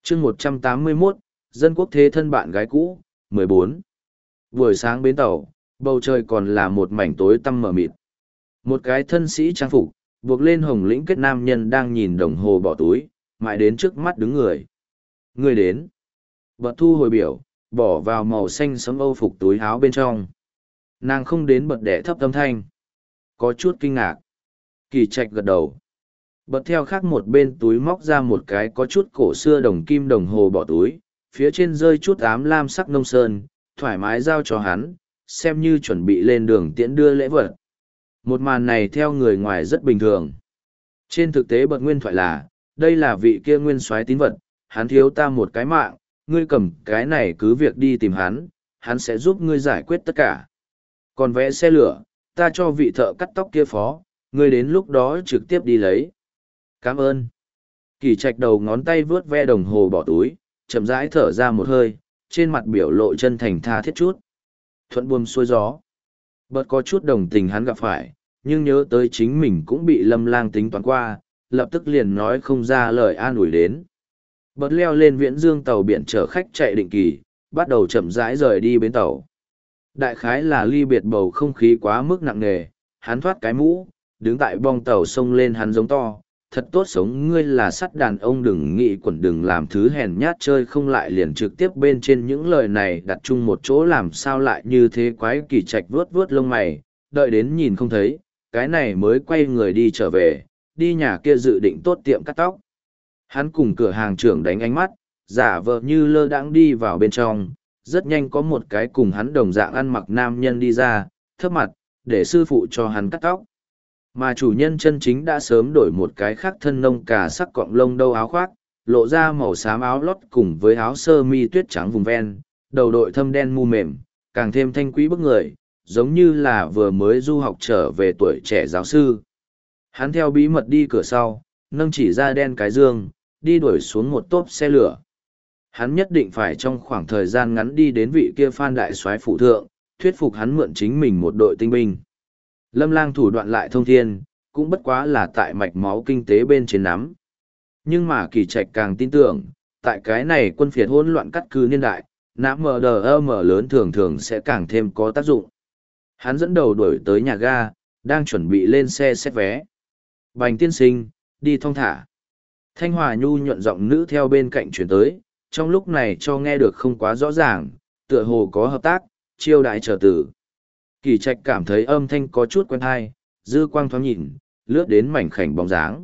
chương 181, dân quốc thế thân bạn gái cũ, 14. Buổi sáng bến tàu, bầu trời còn là một mảnh tối tăm mờ mịt. Một cái thân sĩ trang phục, buộc lên hồng lĩnh kết nam nhân đang nhìn đồng hồ bỏ túi, mãi đến trước mắt đứng người. Người đến. Bật thu hồi biểu, bỏ vào màu xanh sẫm âu phục túi áo bên trong. Nàng không đến bật đẻ thấp âm thanh. Có chút kinh ngạc. Kỳ Trạch gật đầu. Bật theo khác một bên túi móc ra một cái có chút cổ xưa đồng kim đồng hồ bỏ túi, phía trên rơi chút ám lam sắc nông sơn, thoải mái giao cho hắn, xem như chuẩn bị lên đường tiễn đưa lễ vật. Một màn này theo người ngoài rất bình thường. Trên thực tế bật nguyên thoại là, đây là vị kia nguyên soái tín vật, hắn thiếu ta một cái mạng, ngươi cầm cái này cứ việc đi tìm hắn sẽ giúp ngươi giải quyết tất cả. Còn vẽ xe lửa, ta cho vị thợ cắt tóc kia phó, ngươi đến lúc đó trực tiếp đi lấy. Cảm ơn. Kỳ Trạch đầu ngón tay vướt ve đồng hồ bỏ túi, chậm rãi thở ra một hơi, trên mặt biểu lộ chân thành tha thiết chút. Thuận buồm xuôi gió. Bật có chút đồng tình hắn gặp phải, nhưng nhớ tới chính mình cũng bị Lâm Lang tính toán qua, lập tức liền nói không ra lời an ủi đến. Bật leo lên Viễn Dương tàu biển chở khách chạy định kỳ, bắt đầu chậm rãi rời đi bến tàu. Đại khái là ly biệt bầu không khí quá mức nặng nề, hắn thoát cái mũ, đứng tại bong tàu xông lên hắn giống to. Thật tốt sống ngươi là sắt đàn ông, đừng nghĩ quẩn, đừng làm thứ hèn nhát, chơi không lại liền trực tiếp bên trên những lời này đặt chung một chỗ làm sao lại như thế. Quái Kỳ Trạch vuốt vuốt lông mày, đợi đến nhìn không thấy, cái này mới quay người đi trở về, đi nhà kia dự định tốt tiệm cắt tóc. Hắn cùng cửa hàng trưởng đánh ánh mắt, giả vờ như lơ đãng đi vào bên trong, rất nhanh có một cái cùng hắn đồng dạng ăn mặc nam nhân đi ra, thấp mặt, để sư phụ cho hắn cắt tóc. Mà chủ nhân chân chính đã sớm đổi một cái khác thân nông cà sắc cọng lông đâu áo khoác, lộ ra màu xám áo lót cùng với áo sơ mi tuyết trắng vùng ven, đầu đội thâm đen mu mềm, càng thêm thanh quý bức người, giống như là vừa mới du học trở về tuổi trẻ giáo sư. Hắn theo bí mật đi cửa sau, nâng chỉ ra đen cái dương, đi đuổi xuống một tốp xe lửa. Hắn nhất định phải trong khoảng thời gian ngắn đi đến vị kia Phan đại soái phụ thượng, thuyết phục hắn mượn chính mình một đội tinh binh. Lâm Lang thủ đoạn lại thông thiên, cũng bất quá là tại mạch máu kinh tế bên trên nắm. Nhưng mà Kỳ Trạch càng tin tưởng, tại cái này quân phiệt hỗn loạn cắt cứ niên đại, nắm MDM lớn thường thường sẽ càng thêm có tác dụng. Hắn dẫn đầu đuổi tới nhà ga, đang chuẩn bị lên xe xét vé. Bành tiên sinh, đi thong thả. Thanh Hòa nhu nhuận giọng nữ theo bên cạnh chuyển tới, trong lúc này cho nghe được không quá rõ ràng, tựa hồ có hợp tác, chiêu đãi trở tử. Kỳ Trạch cảm thấy âm thanh có chút quen tai, dư quang thoáng nhìn, lướt đến mảnh khảnh bóng dáng.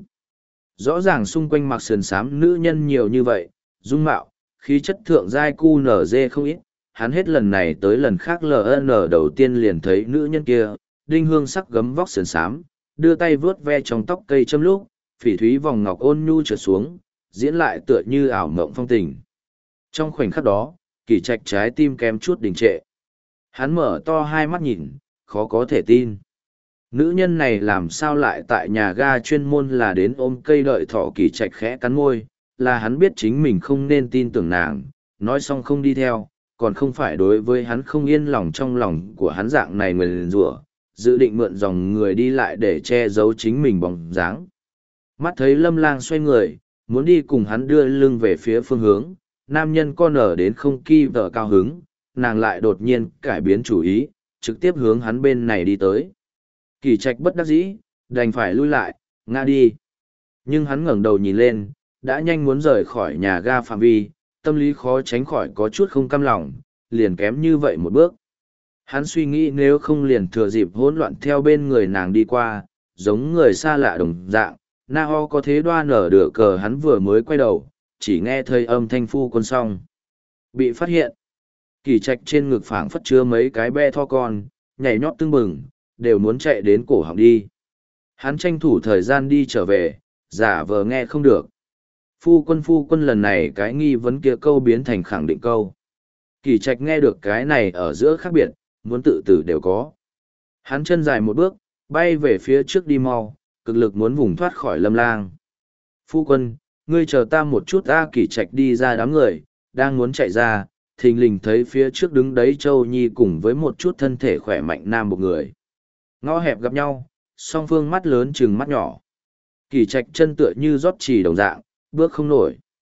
Rõ ràng xung quanh mặc sườn xám nữ nhân nhiều như vậy, dung mạo, khí chất thượng giai cu nở dê không ít, hắn hết lần này tới lần khác LN đầu tiên liền thấy nữ nhân kia, đinh hương sắc gấm vóc sườn xám, đưa tay vướt ve trong tóc cây châm lúc, phỉ thúy vòng ngọc ôn nhu trượt xuống, diễn lại tựa như ảo mộng phong tình. Trong khoảnh khắc đó, Kỳ Trạch trái tim kém chút đình trệ. Hắn mở to hai mắt nhìn, khó có thể tin. Nữ nhân này làm sao lại tại nhà ga chuyên môn là đến ôm cây đợi thỏ. Kỳ Trạch khẽ cắn môi, là hắn biết chính mình không nên tin tưởng nàng, nói xong không đi theo, còn không phải đối với hắn không yên lòng trong lòng của hắn dạng này nguyền rủa, dự định mượn dòng người đi lại để che giấu chính mình bóng dáng. Mắt thấy Lâm Lang xoay người, muốn đi cùng hắn đưa lưng về phía phương hướng, nam nhân con ở đến không kỳ vợ cao hứng, nàng lại đột nhiên cải biến chủ ý, trực tiếp hướng hắn bên này đi tới. Kỳ Trạch bất đắc dĩ, đành phải lui lại, ngã đi. Nhưng hắn ngẩng đầu nhìn lên, đã nhanh muốn rời khỏi nhà ga phạm vi, tâm lý khó tránh khỏi có chút không cam lòng, liền kém như vậy một bước. Hắn suy nghĩ nếu không liền thừa dịp hỗn loạn theo bên người nàng đi qua, giống người xa lạ đồng dạng, na ho có thế đoan nở đửa cờ. Hắn vừa mới quay đầu, chỉ nghe thấy âm thanh phu quân xong. Bị phát hiện. Kỳ Trạch trên ngực phảng phất chứa mấy cái be tho con, nhảy nhót tưng bừng, đều muốn chạy đến cổ họng đi. Hắn tranh thủ thời gian đi trở về, giả vờ nghe không được. Phu quân lần này cái nghi vấn kia câu biến thành khẳng định câu. Kỳ Trạch nghe được cái này ở giữa khác biệt, muốn tự tử đều có. Hắn chân dài một bước, bay về phía trước đi mau, cực lực muốn vùng thoát khỏi Lâm Lang. Phu quân, ngươi chờ ta một chút. Kỳ Trạch đi ra đám người, đang muốn chạy ra, thình lình thấy phía trước đứng đấy Châu Nhi cùng với một chút thân thể khỏe mạnh nam một người. Ngõ hẹp gặp nhau, song phương mắt lớn chừng mắt nhỏ. Kỳ Trạch chân tựa như rót chỉ đồng dạng, bước không nổi.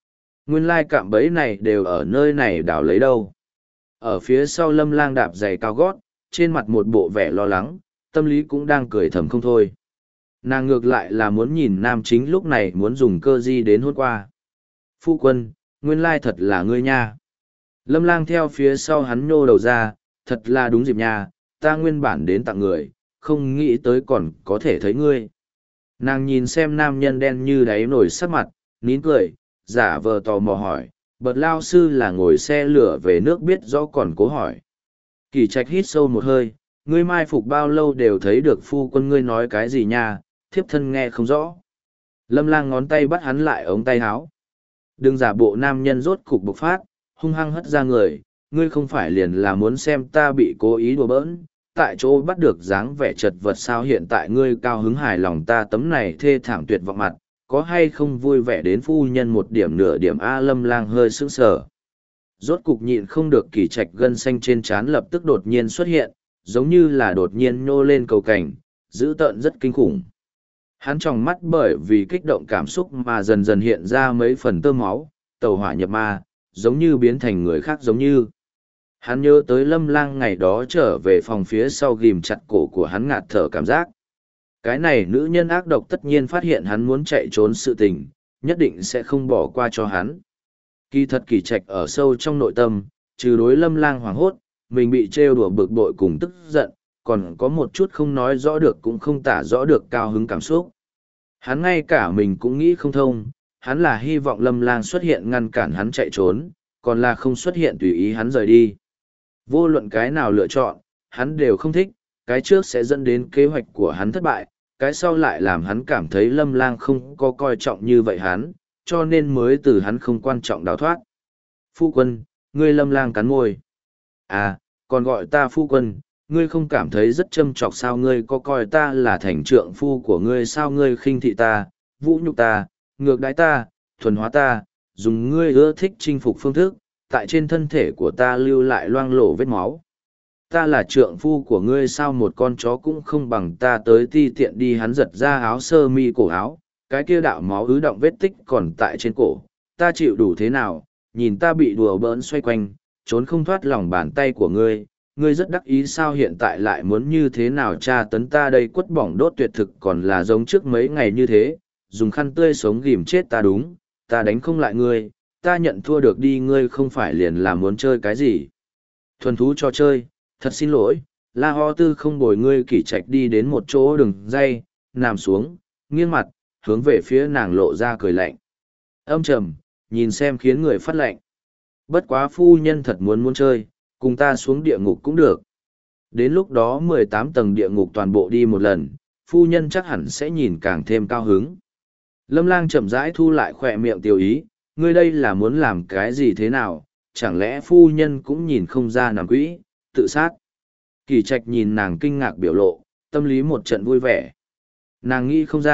Nguyên lai cạm bẫy này đều ở nơi này đào lấy đâu. Ở phía sau Lâm Lang đạp giày cao gót, trên mặt một bộ vẻ lo lắng, tâm lý cũng đang cười thầm không thôi. Nàng ngược lại là muốn nhìn nam chính lúc này muốn dùng cơ di đến hôn qua. Phu quân, nguyên lai thật là ngươi nha. Lâm Lang theo phía sau hắn nhô đầu ra, thật là đúng dịp nha, ta nguyên bản đến tặng người, không nghĩ tới còn có thể thấy ngươi. Nàng nhìn xem nam nhân đen như đáy nổi sắc mặt, nín cười, giả vờ tò mò hỏi, bật lao sư là ngồi xe lửa về nước biết rõ còn cố hỏi. Kỳ Trạch hít sâu một hơi, ngươi mai phục bao lâu đều thấy được phu quân ngươi nói cái gì nha, thiếp thân nghe không rõ. Lâm Lang ngón tay bắt hắn lại ống tay áo. Đừng giả bộ nam nhân rốt cục bộc phát, hung hăng hất ra người, ngươi không phải liền là muốn xem ta bị cố ý đùa bỡn, tại chỗ bắt được dáng vẻ chật vật sao hiện tại ngươi cao hứng hài lòng ta tấm này thê thảm tuyệt vọng mặt, có hay không vui vẻ đến phu nhân một điểm nửa điểm A Lâm Lang hơi sững sờ. Rốt cục nhịn không được Kỳ Trạch gân xanh trên trán lập tức đột nhiên xuất hiện, giống như là đột nhiên nhô lên cầu cảnh, dữ tợn rất kinh khủng. Hắn tròng mắt bởi vì kích động cảm xúc mà dần dần hiện ra mấy phần tơ máu, tàu hỏa nhập ma, giống như biến thành người khác giống như. Hắn nhớ tới Lâm Lang ngày đó trở về phòng phía sau ghim chặt cổ của hắn ngạt thở cảm giác. Cái này nữ nhân ác độc tất nhiên phát hiện hắn muốn chạy trốn sự tình, nhất định sẽ không bỏ qua cho hắn. Kỳ thật Kỳ Trạch ở sâu trong nội tâm, trừ đối Lâm Lang hoảng hốt, mình bị trêu đùa bực bội cùng tức giận, còn có một chút không nói rõ được cũng không tả rõ được cao hứng cảm xúc. Hắn ngay cả mình cũng nghĩ không thông, hắn là hy vọng Lâm Lang xuất hiện ngăn cản hắn chạy trốn, còn là không xuất hiện tùy ý hắn rời đi. Vô luận cái nào lựa chọn, hắn đều không thích, cái trước sẽ dẫn đến kế hoạch của hắn thất bại, cái sau lại làm hắn cảm thấy Lâm Lang không có coi trọng như vậy hắn, cho nên mới từ hắn không quan trọng đào thoát. Phu quân, ngươi Lâm Lang cắn môi. À, còn gọi ta phu quân, ngươi không cảm thấy rất châm chọc sao ngươi có coi ta là thành trượng phu của ngươi sao ngươi khinh thị ta, vũ nhục ta, ngược đãi ta, thuần hóa ta, dùng ngươi ưa thích chinh phục phương thức, tại trên thân thể của ta lưu lại loang lổ vết máu. Ta là trượng phu của ngươi sao một con chó cũng không bằng ta tới ti tiện đi hắn giật ra áo sơ mi cổ áo, cái kia đạo máu ứ động vết tích còn tại trên cổ, ta chịu đủ thế nào, nhìn ta bị đùa bỡn xoay quanh, trốn không thoát lòng bàn tay của ngươi, ngươi rất đắc ý sao hiện tại lại muốn như thế nào tra tấn ta đây quất bỏng đốt tuyệt thực còn là giống trước mấy ngày như thế, dùng khăn tươi sống ghìm chết ta đúng, ta đánh không lại ngươi, ta nhận thua được đi ngươi không phải liền là muốn chơi cái gì. Thuần thú cho chơi, thật xin lỗi, La Ho Tư không bồi ngươi Kỳ Trạch đi đến một chỗ đường dây, nằm xuống, nghiêng mặt, hướng về phía nàng lộ ra cười lạnh. Âm trầm, nhìn xem khiến người phát lạnh. Bất quá phu nhân thật muốn chơi, cùng ta xuống địa ngục cũng được. Đến lúc đó 18 tầng địa ngục toàn bộ đi một lần, phu nhân chắc hẳn sẽ nhìn càng thêm cao hứng. Lâm Lang chậm rãi thu lại khỏe miệng tiêu ý, ngươi đây là muốn làm cái gì thế nào, chẳng lẽ phu nhân cũng nhìn không ra nằm quỹ, tự sát. Kỳ Trạch nhìn nàng kinh ngạc biểu lộ, tâm lý một trận vui vẻ. Nàng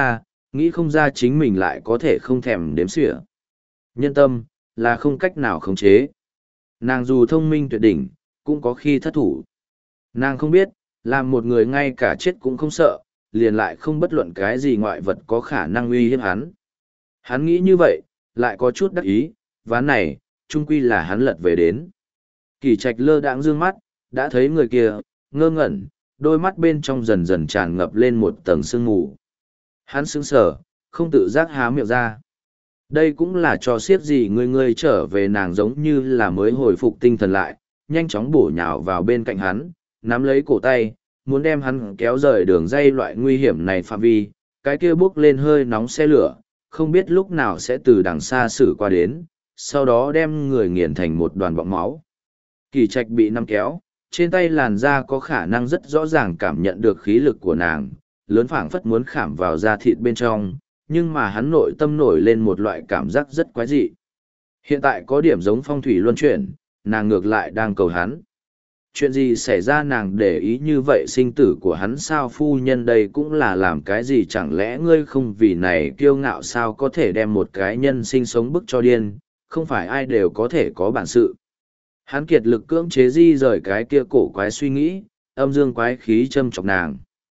nghĩ không ra chính mình lại có thể không thèm đếm xỉa. Nhân tâm, là không cách nào khống chế. Nàng dù thông minh tuyệt đỉnh, cũng có khi thất thủ. Nàng không biết, làm một người ngay cả chết cũng không sợ, liền lại không bất luận cái gì ngoại vật có khả năng uy hiếp hắn. Hắn nghĩ như vậy, lại có chút đắc ý, ván này, chung quy là hắn lật về đến. Kỳ Trạch lơ đãng dương mắt, đã thấy người kia, ngơ ngẩn, đôi mắt bên trong dần dần tràn ngập lên một tầng sương mù. Hắn sững sờ, không tự giác há miệng ra. Đây cũng là trò xiết gì ngươi trở về nàng giống như là mới hồi phục tinh thần lại, nhanh chóng bổ nhào vào bên cạnh hắn, nắm lấy cổ tay, muốn đem hắn kéo rời đường dây loại nguy hiểm này phạm vi, cái kia bốc lên hơi nóng xe lửa, không biết lúc nào sẽ từ đằng xa xử qua đến, sau đó đem người nghiền thành một đoàn bọng máu. Kỳ Trạch bị nắm kéo, trên tay làn da có khả năng rất rõ ràng cảm nhận được khí lực của nàng, lớn phảng phất muốn khảm vào da thịt bên trong, nhưng mà hắn nội tâm nổi lên một loại cảm giác rất quái dị. Hiện tại có điểm giống phong thủy luân chuyển, nàng ngược lại đang cầu hắn. Chuyện gì xảy ra nàng để ý như vậy sinh tử của hắn sao phu nhân đây cũng là làm cái gì chẳng lẽ ngươi không vì này kiêu ngạo sao có thể đem một cái nhân sinh sống bức cho điên, không phải ai đều có thể có bản sự. Hắn kiệt lực cưỡng chế di rời cái kia cổ quái suy nghĩ, âm dương quái khí châm chọc nàng.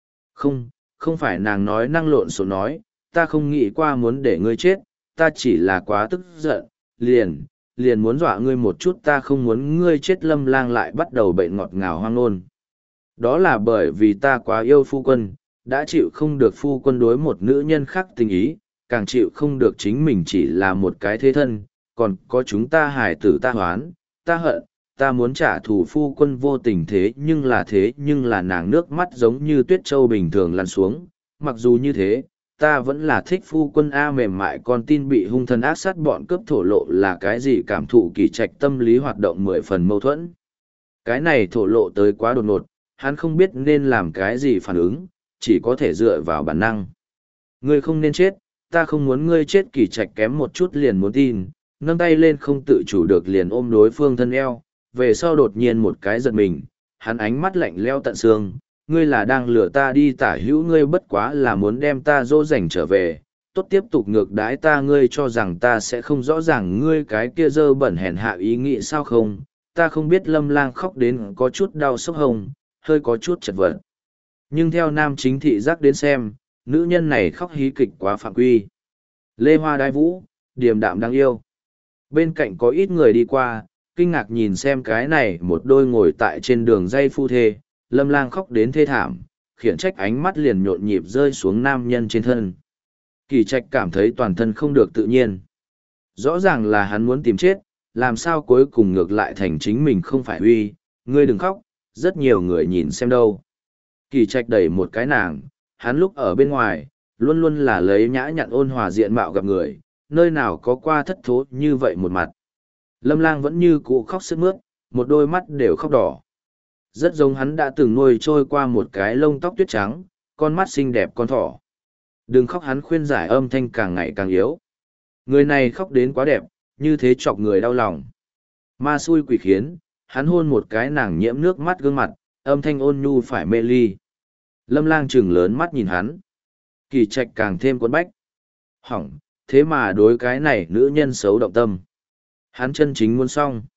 Không phải nàng nói năng lộn xộn nói, ta không nghĩ qua muốn để ngươi chết, ta chỉ là quá tức giận, liền muốn dọa ngươi một chút, ta không muốn ngươi chết. Lâm Lang lại bắt đầu bệnh ngọt ngào hoang ngôn. Đó là bởi vì ta quá yêu phu quân, đã chịu không được phu quân đối một nữ nhân khác tình ý, càng chịu không được chính mình chỉ là một cái thế thân, còn có chúng ta hài tử ta hoán, ta hận, ta muốn trả thù phu quân vô tình. Thế nhưng là nàng nước mắt giống như tuyết châu bình thường lăn xuống. Mặc dù như thế, ta vẫn là thích phu quân a. Mềm mại con tin bị hung thần ác sát bọn cướp thổ lộ là cái gì? Cảm thụ Kỳ Trạch tâm lý hoạt động 10 phần mâu thuẫn. Cái này thổ lộ tới quá đột ngột, hắn không biết nên làm cái gì phản ứng, chỉ có thể dựa vào bản năng. Ngươi không nên chết, ta không muốn ngươi chết. Kỳ Trạch kém một chút liền muốn tin, nâng tay lên không tự chủ được liền ôm đối phương thân eo, về sau đột nhiên một cái giật mình, hắn ánh mắt lạnh lẽo tận xương. Ngươi là đang lừa ta đi. Tả hữu, ngươi bất quá là muốn đem ta dỗ dành trở về, tốt tiếp tục ngược đãi ta. Ngươi cho rằng ta sẽ không rõ ràng ngươi cái kia dơ bẩn hèn hạ ý nghĩ sao không? Ta không biết. Lâm Lang khóc đến có chút đau sốc hồng, hơi có chút chật vật. Nhưng theo nam chính thị giác đến xem, nữ nhân này khóc hí kịch quá phạm quy. Lê Hoa đai vũ, điềm đạm đáng yêu. Bên cạnh có ít người đi qua, kinh ngạc nhìn xem cái này một đôi ngồi tại trên đường dây phu thê. Lâm Lang khóc đến thê thảm, khiển trách ánh mắt liền nhộn nhịp rơi xuống nam nhân trên thân. Kỳ Trạch cảm thấy toàn thân không được tự nhiên. Rõ ràng là hắn muốn tìm chết, làm sao cuối cùng ngược lại thành chính mình không phải uy. Ngươi đừng khóc, rất nhiều người nhìn xem đâu. Kỳ Trạch đẩy một cái nàng, hắn lúc ở bên ngoài, luôn luôn là lấy nhã nhặn ôn hòa diện mạo gặp người, nơi nào có qua thất thố như vậy một mặt. Lâm Lang vẫn như cũ khóc sướt mướt, một đôi mắt đều khóc đỏ. Rất giống hắn đã từng nuôi trôi qua một cái lông tóc tuyết trắng, con mắt xinh đẹp con thỏ. Đừng khóc, hắn khuyên giải, âm thanh càng ngày càng yếu. Người này khóc đến quá đẹp, như thế chọc người đau lòng. Ma xui quỷ khiến, hắn hôn một cái nàng nhiễm nước mắt gương mặt, âm thanh ôn nhu phải mê ly. Lâm Lang trừng lớn mắt nhìn hắn. Kỳ Trạch càng thêm cuốn bách. Hỏng, thế mà đối cái này nữ nhân xấu động tâm. Hắn chân chính muốn xong.